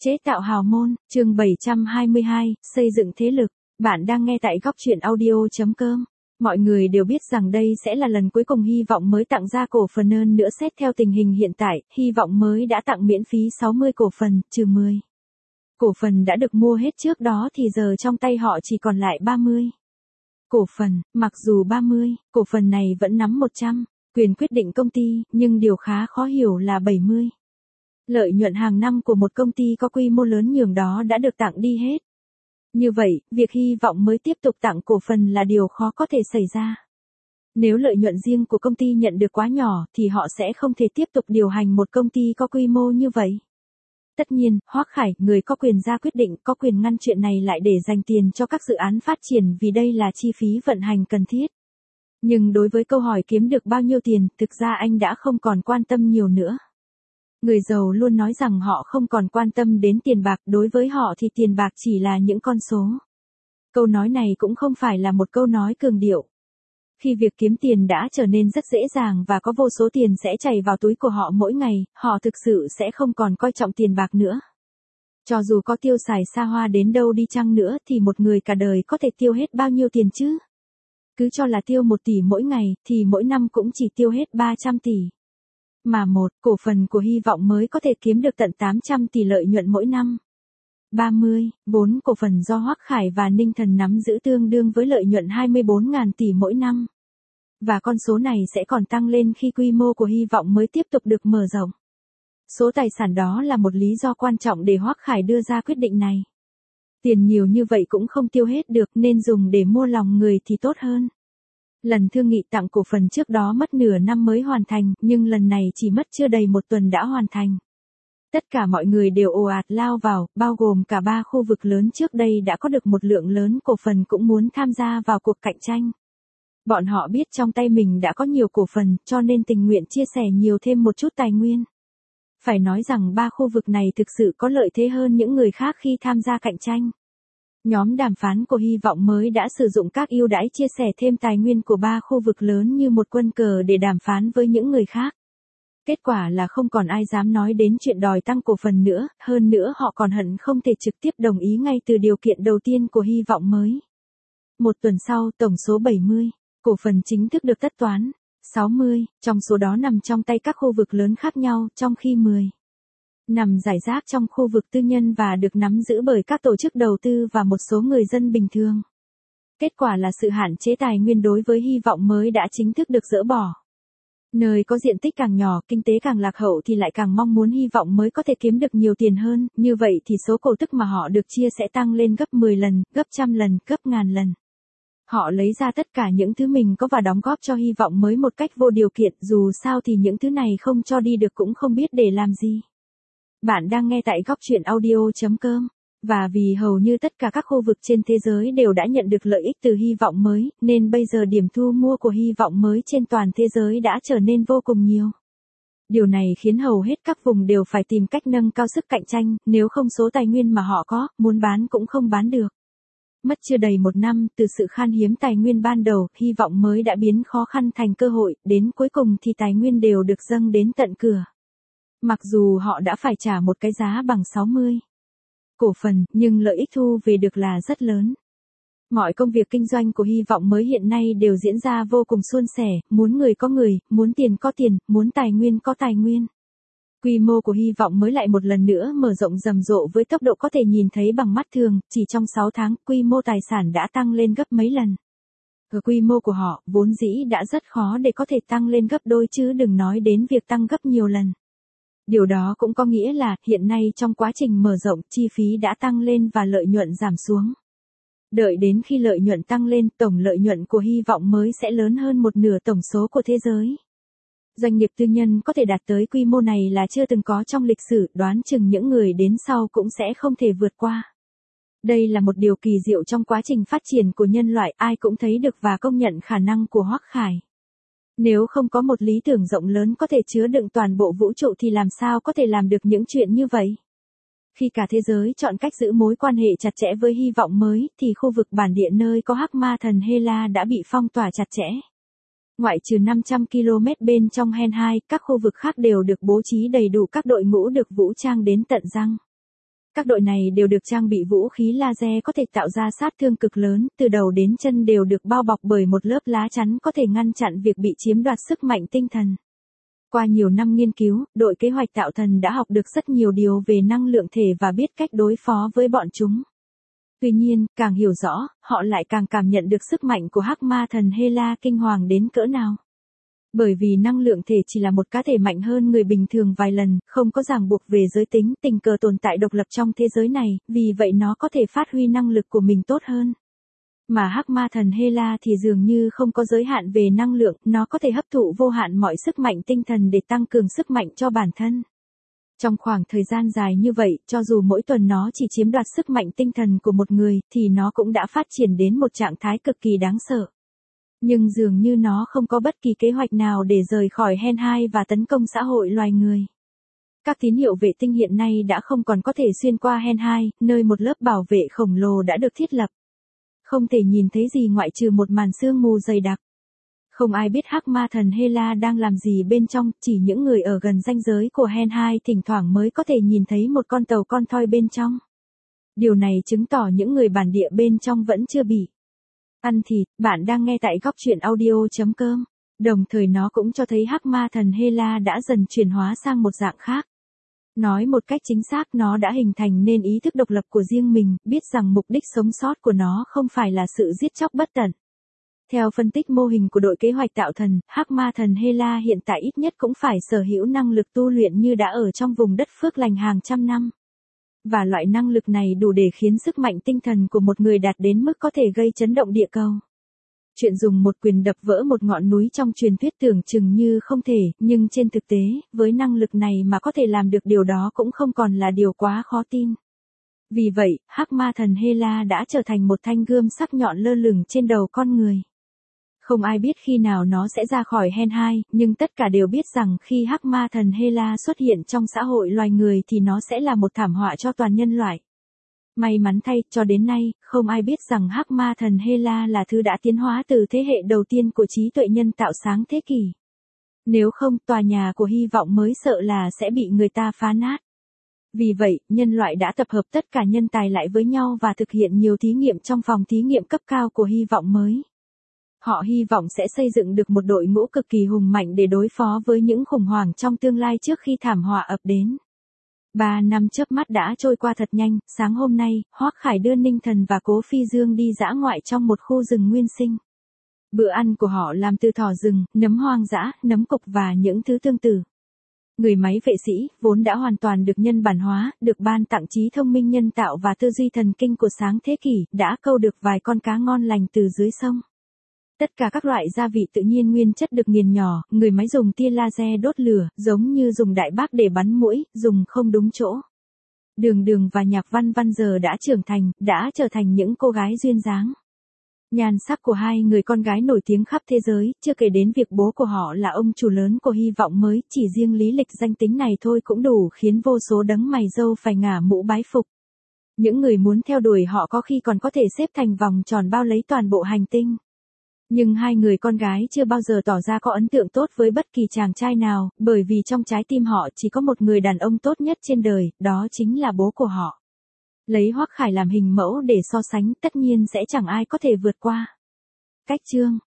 Chế tạo hào môn, chương 722, xây dựng thế lực. Bạn đang nghe tại góc truyện audio.com. Mọi người đều biết rằng đây sẽ là lần cuối cùng Hy vọng mới tặng ra cổ phần hơn nữa xét theo tình hình hiện tại, Hy vọng mới đã tặng miễn phí 60 cổ phần, trừ 10. Cổ phần đã được mua hết trước đó thì giờ trong tay họ chỉ còn lại 30. Cổ phần, mặc dù 30, cổ phần này vẫn nắm 100, quyền quyết định công ty, nhưng điều khá khó hiểu là 70. Lợi nhuận hàng năm của một công ty có quy mô lớn nhường đó đã được tặng đi hết. Như vậy, việc Hy vọng mới tiếp tục tặng cổ phần là điều khó có thể xảy ra. Nếu lợi nhuận riêng của công ty nhận được quá nhỏ thì họ sẽ không thể tiếp tục điều hành một công ty có quy mô như vậy. Tất nhiên, Hoắc Khải, người có quyền ra quyết định, có quyền ngăn chuyện này lại để dành tiền cho các dự án phát triển vì đây là chi phí vận hành cần thiết. Nhưng đối với câu hỏi kiếm được bao nhiêu tiền, thực ra anh đã không còn quan tâm nhiều nữa. Người giàu luôn nói rằng họ không còn quan tâm đến tiền bạc, đối với họ thì tiền bạc chỉ là những con số. Câu nói này cũng không phải là một câu nói cường điệu. Khi việc kiếm tiền đã trở nên rất dễ dàng và có vô số tiền sẽ chảy vào túi của họ mỗi ngày, họ thực sự sẽ không còn coi trọng tiền bạc nữa. Cho dù có tiêu xài xa hoa đến đâu đi chăng nữa thì một người cả đời có thể tiêu hết bao nhiêu tiền chứ? Cứ cho là tiêu 1 tỷ mỗi ngày thì mỗi năm cũng chỉ tiêu hết 300 tỷ. Mà cổ phần của Hy vọng mới có thể kiếm được tận 800 tỷ lợi nhuận mỗi năm. 30, vốn cổ phần do Hoắc Khải và Ninh Thần nắm giữ tương đương với lợi nhuận 24.000 tỷ mỗi năm. Và con số này sẽ còn tăng lên khi quy mô của Hy vọng mới tiếp tục được mở rộng. Số tài sản đó là một lý do quan trọng để Hoắc Khải đưa ra quyết định này. Tiền nhiều như vậy cũng không tiêu hết được nên dùng để mua lòng người thì tốt hơn. Lần thương nghị tặng cổ phần trước đó mất nửa năm mới hoàn thành, nhưng lần này chỉ mất chưa đầy 1 tuần đã hoàn thành. Tất cả mọi người đều ồ ạt lao vào, bao gồm cả 3 khu vực lớn trước đây đã có được một lượng lớn cổ phần cũng muốn tham gia vào cuộc cạnh tranh. Bọn họ biết trong tay mình đã có nhiều cổ phần, cho nên tình nguyện chia sẻ nhiều thêm một chút tài nguyên. Phải nói rằng 3 khu vực này thực sự có lợi thế hơn những người khác khi tham gia cạnh tranh. Nhóm đàm phán của Hy vọng mới đã sử dụng các ưu đãi chia sẻ thêm tài nguyên của 3 khu vực lớn như một quân cờ để đàm phán với những người khác. Kết quả là không còn ai dám nói đến chuyện đòi tăng cổ phần nữa, hơn nữa họ còn hận không thể trực tiếp đồng ý ngay từ điều kiện đầu tiên của Hy vọng mới. 1 tuần sau, tổng số 70 cổ phần chính thức được tất toán, 60 trong số đó nằm trong tay các khu vực lớn khác nhau, trong khi 10 nằm rải rác trong khu vực tư nhân và được nắm giữ bởi các tổ chức đầu tư và một số người dân bình thường. Kết quả là sự hạn chế tài nguyên đối với Hy vọng mới đã chính thức được dỡ bỏ. Nơi có diện tích càng nhỏ, kinh tế càng lạc hậu thì lại càng mong muốn Hy vọng mới có thể kiếm được nhiều tiền hơn, như vậy thì số cổ tức mà họ được chia sẽ tăng lên gấp 10 lần, gấp 100 lần, gấp 1000 lần. Họ lấy ra tất cả những thứ mình có và đóng góp cho Hy vọng mới một cách vô điều kiện, dù sao thì những thứ này không cho đi được cũng không biết để làm gì. Bạn đang nghe tại góc truyện audio.com. Và vì hầu như tất cả các khu vực trên thế giới đều đã nhận được lợi ích từ Hy vọng mới, nên bây giờ điểm thu mua của Hy vọng mới trên toàn thế giới đã trở nên vô cùng nhiều. Điều này khiến hầu hết các vùng đều phải tìm cách nâng cao sức cạnh tranh, nếu không số tài nguyên mà họ có, muốn bán cũng không bán được. Mất chưa đầy 1 năm, từ sự khan hiếm tài nguyên ban đầu, Hy vọng mới đã biến khó khăn thành cơ hội, đến cuối cùng thì tài nguyên đều được dâng đến tận cửa. Mặc dù họ đã phải trả một cái giá bằng 60 cổ phần, nhưng lợi ích thu về được là rất lớn. Mọi công việc kinh doanh của Hy vọng mới hiện nay đều diễn ra vô cùng suôn sẻ, muốn người có người, muốn tiền có tiền, muốn tài nguyên có tài nguyên. Quy mô của Hy vọng mới lại một lần nữa mở rộng rầm rộ với tốc độ có thể nhìn thấy bằng mắt thường, chỉ trong 6 tháng, quy mô tài sản đã tăng lên gấp mấy lần. Ở quy mô của họ, vốn dĩ đã rất khó để có thể tăng lên gấp đôi chứ đừng nói đến việc tăng gấp nhiều lần. Điều đó cũng có nghĩa là, hiện nay trong quá trình mở rộng, chi phí đã tăng lên và lợi nhuận giảm xuống. Đợi đến khi lợi nhuận tăng lên, tổng lợi nhuận của Hy vọng mới sẽ lớn hơn 1/2 tổng số của thế giới. Doanh nghiệp tư nhân có thể đạt tới quy mô này là chưa từng có trong lịch sử, đoán chừng những người đến sau cũng sẽ không thể vượt qua. Đây là một điều kỳ diệu trong quá trình phát triển của nhân loại, ai cũng thấy được và công nhận khả năng của Hoắc Khải. Nếu không có một lý tưởng rộng lớn có thể chứa đựng toàn bộ vũ trụ thì làm sao có thể làm được những chuyện như vậy? Khi cả thế giới chọn cách giữ mối quan hệ chặt chẽ với Hy vọng mới, thì khu vực bản địa nơi có Hắc Ma thần Hela đã bị phong tỏa chặt chẽ. Ngoại trừ 500 km bên trong Hen 2, các khu vực khác đều được bố trí đầy đủ các đội ngũ được vũ trang đến tận răng. Các đội này đều được trang bị vũ khí laser có thể tạo ra sát thương cực lớn, từ đầu đến chân đều được bao bọc bởi một lớp lá chắn có thể ngăn chặn việc bị chiếm đoạt sức mạnh tinh thần. Qua nhiều năm nghiên cứu, đội kế hoạch tạo thần đã học được rất nhiều điều về năng lượng thể và biết cách đối phó với bọn chúng. Tuy nhiên, càng hiểu rõ, họ lại càng cảm nhận được sức mạnh của hắc ma thần Hela kinh hoàng đến cỡ nào. Bởi vì năng lượng thể chỉ là một cá thể mạnh hơn người bình thường vài lần, không có ràng buộc về giới tính, tình cờ tồn tại độc lập trong thế giới này, vì vậy nó có thể phát huy năng lực của mình tốt hơn. Mà hắc ma thần Hela thì dường như không có giới hạn về năng lượng, nó có thể hấp thụ vô hạn mọi sức mạnh tinh thần để tăng cường sức mạnh cho bản thân. Trong khoảng thời gian dài như vậy, cho dù mỗi tuần nó chỉ chiếm đoạt sức mạnh tinh thần của một người, thì nó cũng đã phát triển đến một trạng thái cực kỳ đáng sợ. Nhưng dường như nó không có bất kỳ kế hoạch nào để rời khỏi Hen 2 và tấn công xã hội loài người. Các tín hiệu vệ tinh hiện nay đã không còn có thể xuyên qua Hen 2, nơi một lớp bảo vệ khổng lồ đã được thiết lập. Không thể nhìn thấy gì ngoại trừ một màn sương mù dày đặc. Không ai biết hắc ma thần Hela đang làm gì bên trong, chỉ những người ở gần ranh giới của Hen 2 thỉnh thoảng mới có thể nhìn thấy một con tàu con thoi bên trong. Điều này chứng tỏ những người bản địa bên trong vẫn chưa bị ăn thịt. Bạn đang nghe tại góc truyện audio.com. Đồng thời nó cũng cho thấy hắc ma thần Hela đã dần chuyển hóa sang một dạng khác. Nói một cách chính xác, nó đã hình thành nên ý thức độc lập của riêng mình, biết rằng mục đích sống sót của nó không phải là sự giết chóc bất tận. Theo phân tích mô hình của đội kế hoạch tạo thần, hắc ma thần Hela hiện tại ít nhất cũng phải sở hữu năng lực tu luyện như đã ở trong vùng đất phước lành hàng trăm năm. Và loại năng lực này đủ để khiến sức mạnh tinh thần của một người đạt đến mức có thể gây chấn động địa cầu. Chuyện dùng một quyền đập vỡ một ngọn núi trong truyền thuyết tưởng chừng như không thể, nhưng trên thực tế, với năng lực này mà có thể làm được điều đó cũng không còn là điều quá khó tin. Vì vậy, hắc ma thần Hela đã trở thành một thanh gươm sắc nhọn lơ lửng trên đầu con người. Không ai biết khi nào nó sẽ ra khỏi Hen 2, nhưng tất cả đều biết rằng khi hắc ma thần Hela xuất hiện trong xã hội loài người thì nó sẽ là một thảm họa cho toàn nhân loại. May mắn thay, cho đến nay, không ai biết rằng hắc ma thần Hela là thứ đã tiến hóa từ thế hệ đầu tiên của trí tuệ nhân tạo sáng thế kỷ. Nếu không, tòa nhà của hy vọng mới sợ là sẽ bị người ta phá nát. Vì vậy, nhân loại đã tập hợp tất cả nhân tài lại với nhau và thực hiện nhiều thí nghiệm trong phòng thí nghiệm cấp cao của hy vọng mới. Họ hy vọng sẽ xây dựng được một đội ngũ cực kỳ hùng mạnh để đối phó với những khủng hoảng trong tương lai trước khi thảm họa ập đến. 3 năm chớp mắt đã trôi qua thật nhanh, sáng hôm nay, Hoắc Khải đưa Ninh Thần và Cố Phi Dương đi dã ngoại trong một khu rừng nguyên sinh. Bữa ăn của họ làm từ thỏ rừng, nấm hoang dã, nấm cục và những thứ tương tự. Người máy vệ sĩ, vốn đã hoàn toàn được nhân bản hóa, được ban tặng trí thông minh nhân tạo và tư duy thần kinh của sáng thế kỷ, đã câu được vài con cá ngon lành từ dưới sông. Tất cả các loại gia vị tự nhiên nguyên chất được nghiền nhỏ, người máy dùng tia laser đốt lửa, giống như dùng đại bác để bắn muỗi, dùng không đúng chỗ. Đường Đường và Nhạc Văn Văn giờ đã trưởng thành, đã trở thành những cô gái duyên dáng. Nhan sắc của hai người con gái nổi tiếng khắp thế giới, chưa kể đến việc bố của họ là ông chủ lớn của hy vọng mới, chỉ riêng lý lịch danh tính này thôi cũng đủ khiến vô số đấng mày râu phải ngả mũ bái phục. Những người muốn theo đuổi họ có khi còn có thể xếp thành vòng tròn bao lấy toàn bộ hành tinh. Nhưng hai người con gái chưa bao giờ tỏ ra có ấn tượng tốt với bất kỳ chàng trai nào, bởi vì trong trái tim họ chỉ có một người đàn ông tốt nhất trên đời, đó chính là bố của họ. Lấy Hoắc Khải làm hình mẫu để so sánh, tất nhiên sẽ chẳng ai có thể vượt qua. Cách chương